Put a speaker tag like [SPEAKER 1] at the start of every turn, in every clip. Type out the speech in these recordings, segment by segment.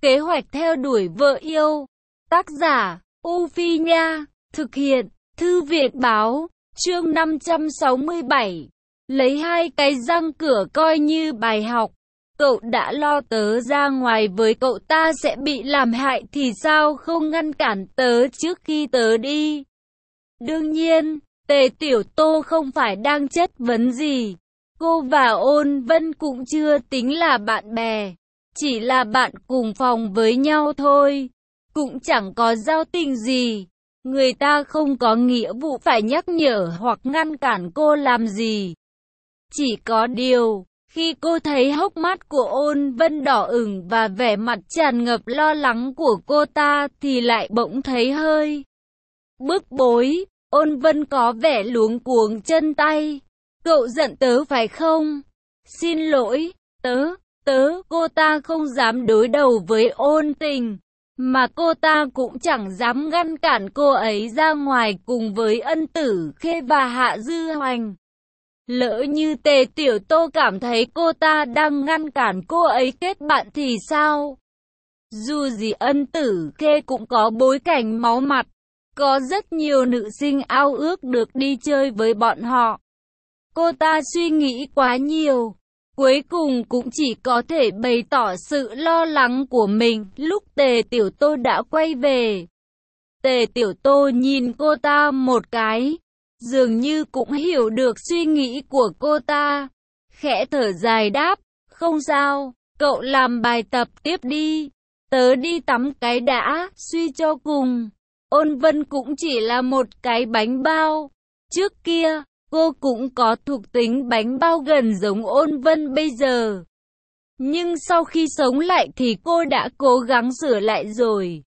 [SPEAKER 1] Kế hoạch theo đuổi vợ yêu. Tác giả, U Phi Nha. Thực hiện, Thư viện Báo. Chương 567. Lấy hai cái răng cửa coi như bài học. Cậu đã lo tớ ra ngoài với cậu ta sẽ bị làm hại thì sao không ngăn cản tớ trước khi tớ đi? Đương nhiên, Tề Tiểu Tô không phải đang chất vấn gì. Cô và Ôn Vân cũng chưa tính là bạn bè. Chỉ là bạn cùng phòng với nhau thôi. Cũng chẳng có giao tình gì. Người ta không có nghĩa vụ phải nhắc nhở hoặc ngăn cản cô làm gì. Chỉ có điều, khi cô thấy hốc mắt của Ôn Vân đỏ ửng và vẻ mặt tràn ngập lo lắng của cô ta thì lại bỗng thấy hơi bức bối. Ôn Vân có vẻ luống cuống chân tay. Cậu giận tớ phải không? Xin lỗi, cô ta không dám đối đầu với Ôn Tình. Mà cô ta cũng chẳng dám ngăn cản cô ấy ra ngoài cùng với Ân Tử Khê và Hạ Dư Hoành. Lỡ như Tề Tiểu Tô cảm thấy cô ta đang ngăn cản cô ấy kết bạn thì sao? Dù gì Ân Tử Khê cũng có bối cảnh máu mặt. Có rất nhiều nữ sinh ao ước được đi chơi với bọn họ. Cô ta suy nghĩ quá nhiều. Cuối cùng cũng chỉ có thể bày tỏ sự lo lắng của mình lúc Tề Tiểu Tô đã quay về. Tề Tiểu Tô nhìn cô ta một cái, dường như cũng hiểu được suy nghĩ của cô ta. Khẽ thở dài đáp, không sao, cậu làm bài tập tiếp đi. Tớ đi tắm cái đã, suy cho cùng. Ôn Vân cũng chỉ là một cái bánh bao. Trước kia, cô cũng có thuộc tính bánh bao gần giống Ôn Vân bây giờ. Nhưng sau khi sống lại thì cô đã cố gắng sửa lại rồi.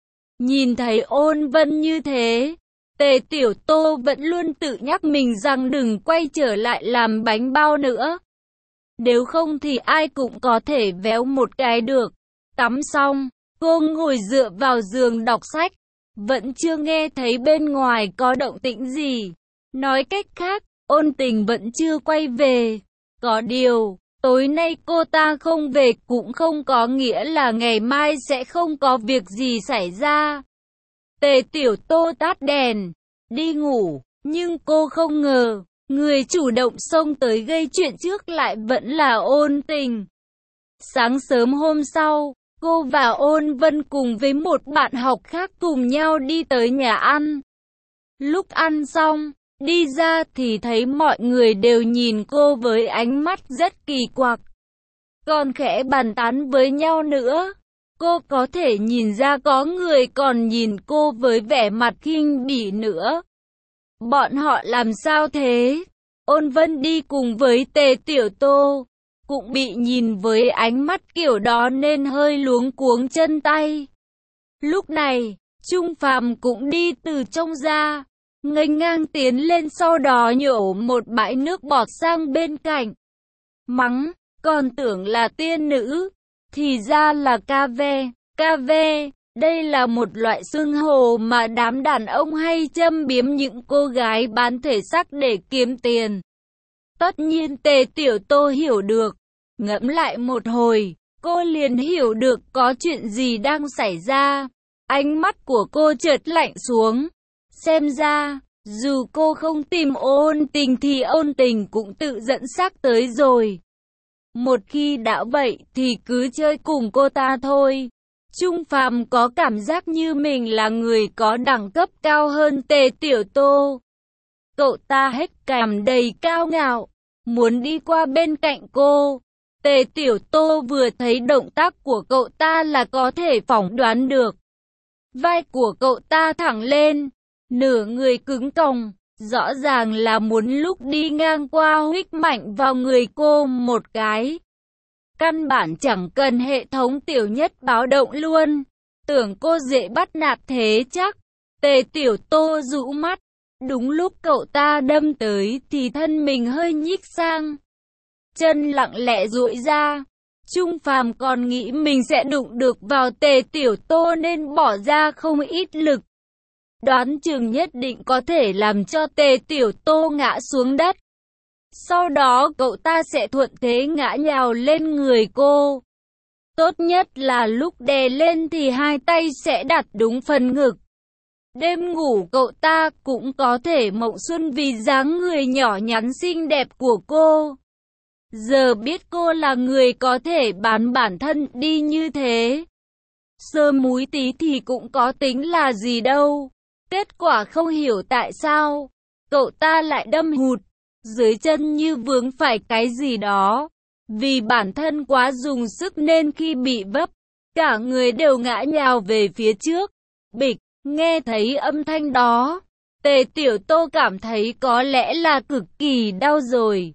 [SPEAKER 1] Nhìn thấy Ôn Vân như thế, Tề Tiểu Tô vẫn luôn tự nhắc mình rằng đừng quay trở lại làm bánh bao nữa. Nếu không thì ai cũng có thể véo một cái được. Tắm xong, cô ngồi dựa vào giường đọc sách. Vẫn chưa nghe thấy bên ngoài có động tĩnh gì. Nói cách khác, Ôn Tình vẫn chưa quay về. Có điều, tối nay cô ta không về cũng không có nghĩa là ngày mai sẽ không có việc gì xảy ra. Tề Tiểu Tô tắt đèn, đi ngủ, nhưng cô không ngờ, người chủ động xông tới gây chuyện trước lại vẫn là Ôn Tình. Sáng sớm hôm sau, cô và Ôn Vân cùng với một bạn học khác cùng nhau đi tới nhà ăn. Lúc ăn xong, đi ra thì thấy mọi người đều nhìn cô với ánh mắt rất kỳ quặc. Còn khẽ bàn tán với nhau nữa. Cô có thể nhìn ra có người còn nhìn cô với vẻ mặt khinh bỉ nữa. Bọn họ làm sao thế? Ôn Vân đi cùng với Tề Tiểu Tô, cũng bị nhìn với ánh mắt kiểu đó nên hơi luống cuống chân tay. Lúc này, Trung Phàm cũng đi từ trong ra, nghênh ngang tiến lên sau đó nhổ một bãi nước bọt sang bên cạnh. Mắng, còn tưởng là tiên nữ, thì ra là ca ve. Ca ve, đây là một loại xưng hô mà đám đàn ông hay châm biếm những cô gái bán thể xác để kiếm tiền. Tất nhiên Tề Tiểu Tô hiểu được. Ngẫm lại một hồi, cô liền hiểu được có chuyện gì đang xảy ra. Ánh mắt của cô chợt lạnh xuống. Xem ra, dù cô không tìm Ôn Tình thì Ôn Tình cũng tự dẫn xác tới rồi. Một khi đã vậy thì cứ chơi cùng cô ta thôi. Trung Phàm có cảm giác như mình là người có đẳng cấp cao hơn Tề Tiểu Tô. Cậu ta hất cằm đầy cao ngạo, muốn đi qua bên cạnh cô. Tề Tiểu Tô vừa thấy động tác của cậu ta là có thể phỏng đoán được. Vai của cậu ta thẳng lên, nửa người cứng còng, rõ ràng là muốn lúc đi ngang qua huých mạnh vào người cô một cái. Căn bản chẳng cần hệ thống tiểu nhất báo động luôn. Tưởng cô dễ bắt nạt thế chắc. Tề Tiểu Tô rũ mắt. Đúng lúc cậu ta đâm tới thì thân mình hơi nhích sang. Chân lặng lẽ duỗi ra. Trung Phàm còn nghĩ mình sẽ đụng được vào Tề Tiểu Tô nên bỏ ra không ít lực. Đoán chừng nhất định có thể làm cho Tề Tiểu Tô ngã xuống đất. Sau đó cậu ta sẽ thuận thế ngã nhào lên người cô. Tốt nhất là lúc đè lên thì hai tay sẽ đặt đúng phần ngực. Đêm ngủ cậu ta cũng có thể mộng xuân vì dáng người nhỏ nhắn xinh đẹp của cô. Giờ biết cô là người có thể bán bản thân đi như thế. Sơ múi tí thì cũng có tính là gì đâu. Kết quả không hiểu tại sao cậu ta lại đâm hụt, dưới chân như vướng phải cái gì đó. Vì bản thân quá dùng sức nên khi bị vấp, cả người đều ngã nhào về phía trước. Bịch, nghe thấy âm thanh đó, Tề Tiểu Tô cảm thấy có lẽ là cực kỳ đau rồi.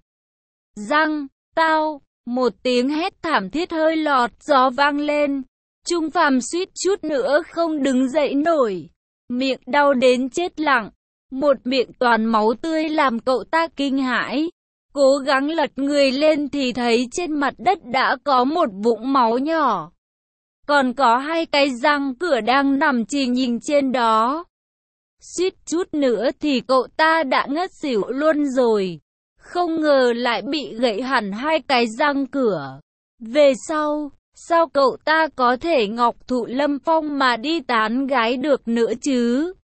[SPEAKER 1] Răng, tao, một tiếng hét thảm thiết hơi lọt gió vang lên. Trung Phàm suýt chút nữa không đứng dậy nổi, miệng đau đến chết lặng, một miệng toàn máu tươi làm cậu ta kinh hãi. Cố gắng lật người lên thì thấy trên mặt đất đã có một vũng máu nhỏ. Còn có hai cái răng cửa đang nằm chì nhìn trên đó. Suýt chút nữa thì cậu ta đã ngất xỉu luôn rồi. Không ngờ lại bị gãy hẳn hai cái răng cửa. Về sau, sao cậu ta có thể ngọc thụ lâm phong mà đi tán gái được nữa chứ?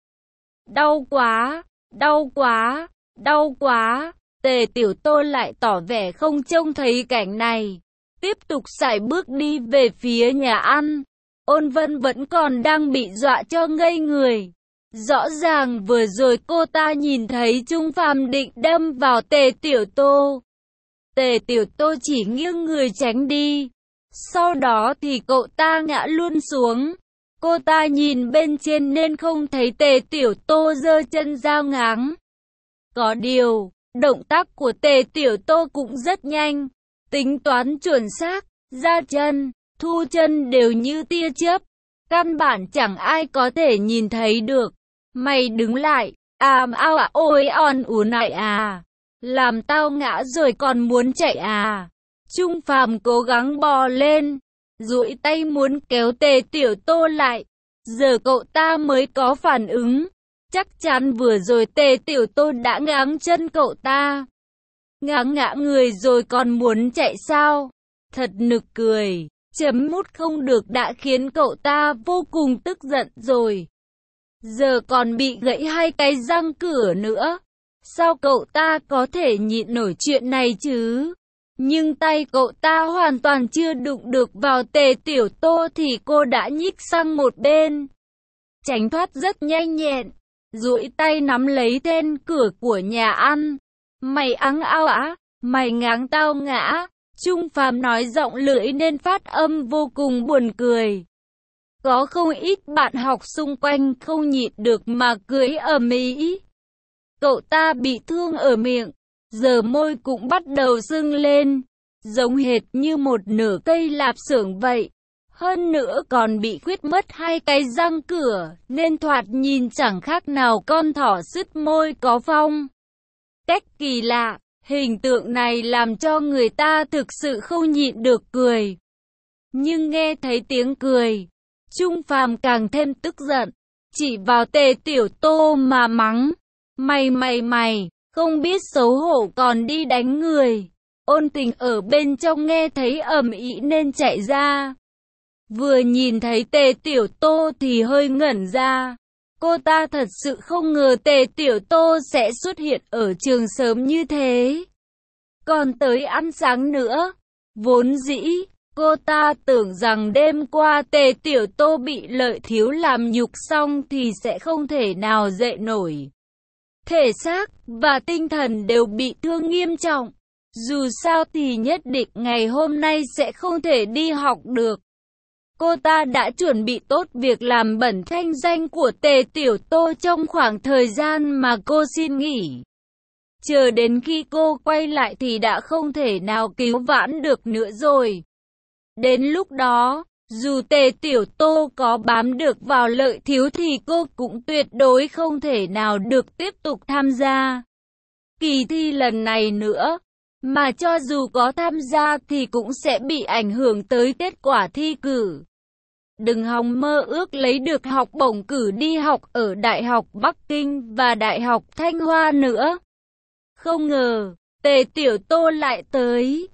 [SPEAKER 1] Đau quá, đau quá, đau quá. Tề Tiểu Tô lại tỏ vẻ không trông thấy cảnh này, tiếp tục sải bước đi về phía nhà ăn. Ôn Vân vẫn còn đang bị dọa cho ngây người. Rõ ràng vừa rồi cô ta nhìn thấy Trung Phàm định đâm vào Tề Tiểu Tô. Tề Tiểu Tô chỉ nghiêng người tránh đi. Sau đó thì cậu ta ngã luôn xuống. Cô ta nhìn bên trên nên không thấy Tề Tiểu Tô giơ chân giao ngáng. Có điều, động tác của Tề Tiểu Tô cũng rất nhanh, tính toán chuẩn xác, ra chân, thu chân đều như tia chớp, căn bản chẳng ai có thể nhìn thấy được. Mày đứng lại, ao à, ôi on uốn lại à, làm tao ngã rồi còn muốn chạy à. Trung Phàm cố gắng bò lên, duỗi tay muốn kéo Tề Tiểu Tô lại, giờ cậu ta mới có phản ứng. Chắc chắn vừa rồi Tề Tiểu Tô đã ngáng chân cậu ta. Ngáng ngã người rồi còn muốn chạy sao? Thật nực cười. Chấm mút không được đã khiến cậu ta vô cùng tức giận rồi. Giờ còn bị gãy hai cái răng cửa nữa. Sao cậu ta có thể nhịn nổi chuyện này chứ? Nhưng tay cậu ta hoàn toàn chưa đụng được vào Tề Tiểu Tô thì cô đã nhích sang một bên. Tránh thoát rất nhanh nhẹn. Duỗi tay nắm lấy then cửa của nhà ăn. Mày ắng ao á, mày ngáng tao ngã. Trung Phàm nói giọng lưỡi nên phát âm vô cùng buồn cười. Có không ít bạn học xung quanh không nhịn được mà cười ầm ĩ. Cậu ta bị thương ở miệng, giờ môi cũng bắt đầu sưng lên, giống hệt như một nửa cây lạp xưởng vậy. Hơn nữa còn bị khuyết mất hai cái răng cửa, nên thoạt nhìn chẳng khác nào con thỏ sứt môi có phong. Cách kỳ lạ, hình tượng này làm cho người ta thực sự không nhịn được cười. Nhưng nghe thấy tiếng cười, Trung Phàm càng thêm tức giận, chỉ vào Tề Tiểu Tô mà mắng. Mày, không biết xấu hổ còn đi đánh người. Ôn Tình ở bên trong nghe thấy ầm ĩ nên chạy ra. Vừa nhìn thấy Tề Tiểu Tô thì hơi ngẩn ra. Cô ta thật sự không ngờ Tề Tiểu Tô sẽ xuất hiện ở trường sớm như thế. Còn tới ăn sáng nữa. Vốn dĩ, cô ta tưởng rằng đêm qua Tề Tiểu Tô bị Lợi Thiếu làm nhục xong thì sẽ không thể nào dậy nổi. Thể xác và tinh thần đều bị thương nghiêm trọng. Dù sao thì nhất định ngày hôm nay sẽ không thể đi học được. Cô ta đã chuẩn bị tốt việc làm bẩn thanh danh của Tề Tiểu Tô trong khoảng thời gian mà cô xin nghỉ. Chờ đến khi cô quay lại thì đã không thể nào cứu vãn được nữa rồi. Đến lúc đó, dù Tề Tiểu Tô có bám được vào Lợi Thiếu thì cô cũng tuyệt đối không thể nào được tiếp tục tham gia kỳ thi lần này nữa. Mà cho dù có tham gia thì cũng sẽ bị ảnh hưởng tới kết quả thi cử. Đừng hòng mơ ước lấy được học bổng cử đi học ở Đại học Bắc Kinh và Đại học Thanh Hoa nữa. Không ngờ, Tề Tiểu Tô lại tới.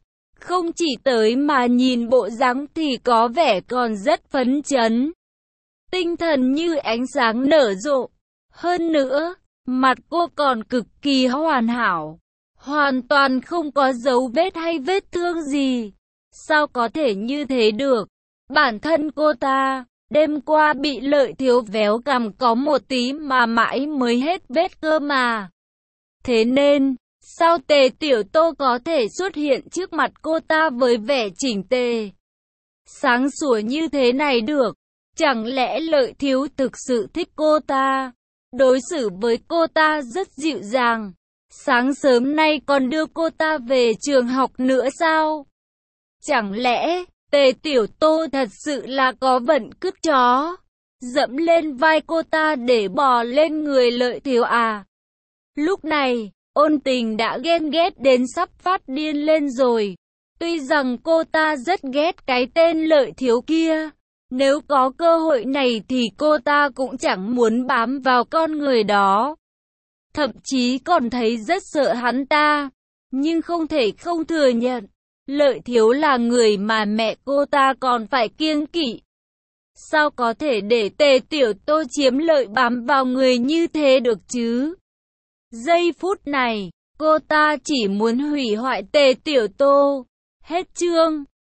[SPEAKER 1] Không chỉ tới mà nhìn bộ dáng thì có vẻ còn rất phấn chấn. Tinh thần như ánh sáng nở rộ. Hơn nữa, mặt cô còn cực kỳ hoàn hảo. Hoàn toàn không có dấu vết hay vết thương gì. Sao có thể như thế được? Bản thân cô ta, đêm qua bị Lợi Thiếu véo cằm có một tí mà mãi mới hết vết cơ mà. Thế nên, sao Tề Tiểu Tô có thể xuất hiện trước mặt cô ta với vẻ chỉnh tề, sáng sủa như thế này được? Chẳng lẽ Lợi Thiếu thực sự thích cô ta? Đối xử với cô ta rất dịu dàng. Sáng sớm nay còn đưa cô ta về trường học nữa sao? Chẳng lẽ Tề Tiểu Tô thật sự là có vận cứt chó, dẫm lên vai cô ta để bò lên người Lợi Thiếu à? Lúc này, Ôn Tình đã ghen ghét đến sắp phát điên lên rồi. Tuy rằng cô ta rất ghét cái tên Lợi Thiếu kia, nếu có cơ hội này thì cô ta cũng chẳng muốn bám vào con người đó. Thậm chí còn thấy rất sợ hắn ta, nhưng không thể không thừa nhận, Lợi Thiếu là người mà mẹ cô ta còn phải kiêng kỵ. Sao có thể để Tề Tiểu Tô chiếm lợi bám vào người như thế được chứ? Giây phút này, cô ta chỉ muốn hủy hoại Tề Tiểu Tô. Hết chương.